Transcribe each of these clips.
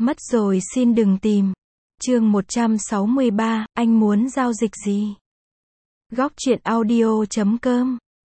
Mất rồi xin đừng tìm. Chương 163, anh muốn giao dịch gì? Góc truyện audio.com.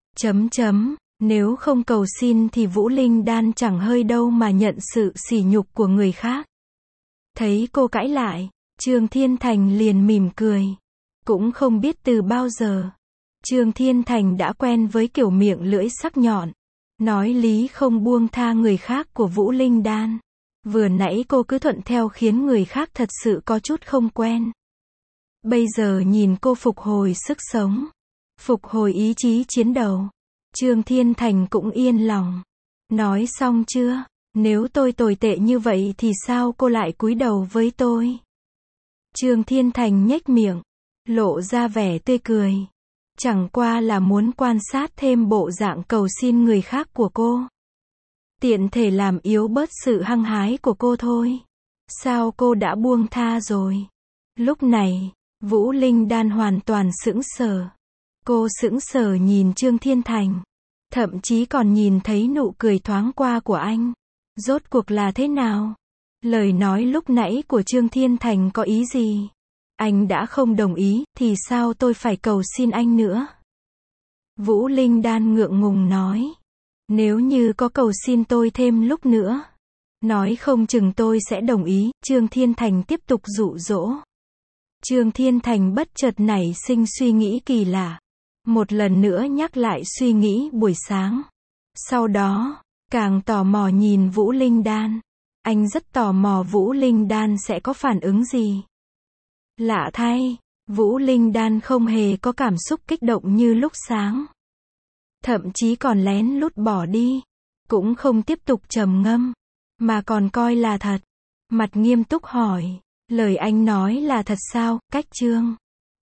Nếu không cầu xin thì Vũ Linh Đan chẳng hơi đâu mà nhận sự sỉ nhục của người khác. Thấy cô cãi lại, Trương Thiên Thành liền mỉm cười. Cũng không biết từ bao giờ, Trương Thiên Thành đã quen với kiểu miệng lưỡi sắc nhọn, nói lý không buông tha người khác của Vũ Linh Đan. Vừa nãy cô cứ thuận theo khiến người khác thật sự có chút không quen. Bây giờ nhìn cô phục hồi sức sống, phục hồi ý chí chiến đấu, Trương Thiên Thành cũng yên lòng. Nói xong chưa? Nếu tôi tồi tệ như vậy thì sao cô lại cúi đầu với tôi? Trương Thiên Thành nhếch miệng, lộ ra vẻ tươi cười. Chẳng qua là muốn quan sát thêm bộ dạng cầu xin người khác của cô. Tiện thể làm yếu bớt sự hăng hái của cô thôi. Sao cô đã buông tha rồi? Lúc này, Vũ Linh Đan hoàn toàn sững sờ. Cô sững sờ nhìn Trương Thiên Thành. Thậm chí còn nhìn thấy nụ cười thoáng qua của anh. Rốt cuộc là thế nào? Lời nói lúc nãy của Trương Thiên Thành có ý gì? Anh đã không đồng ý, thì sao tôi phải cầu xin anh nữa? Vũ Linh Đan ngượng ngùng nói. Nếu như có cầu xin tôi thêm lúc nữa, nói không chừng tôi sẽ đồng ý. Trương Thiên Thành tiếp tục dụ dỗ. Trương Thiên Thành bất chợt nảy sinh suy nghĩ kỳ lạ. Một lần nữa nhắc lại suy nghĩ buổi sáng. Sau đó, càng tò mò nhìn Vũ Linh Đan. Anh rất tò mò Vũ Linh Đan sẽ có phản ứng gì. Lạ thay, Vũ Linh Đan không hề có cảm xúc kích động như lúc sáng. Thậm chí còn lén lút bỏ đi. Cũng không tiếp tục trầm ngâm, mà còn coi là thật. Mặt nghiêm túc hỏi, lời anh nói là thật sao? Cách Trương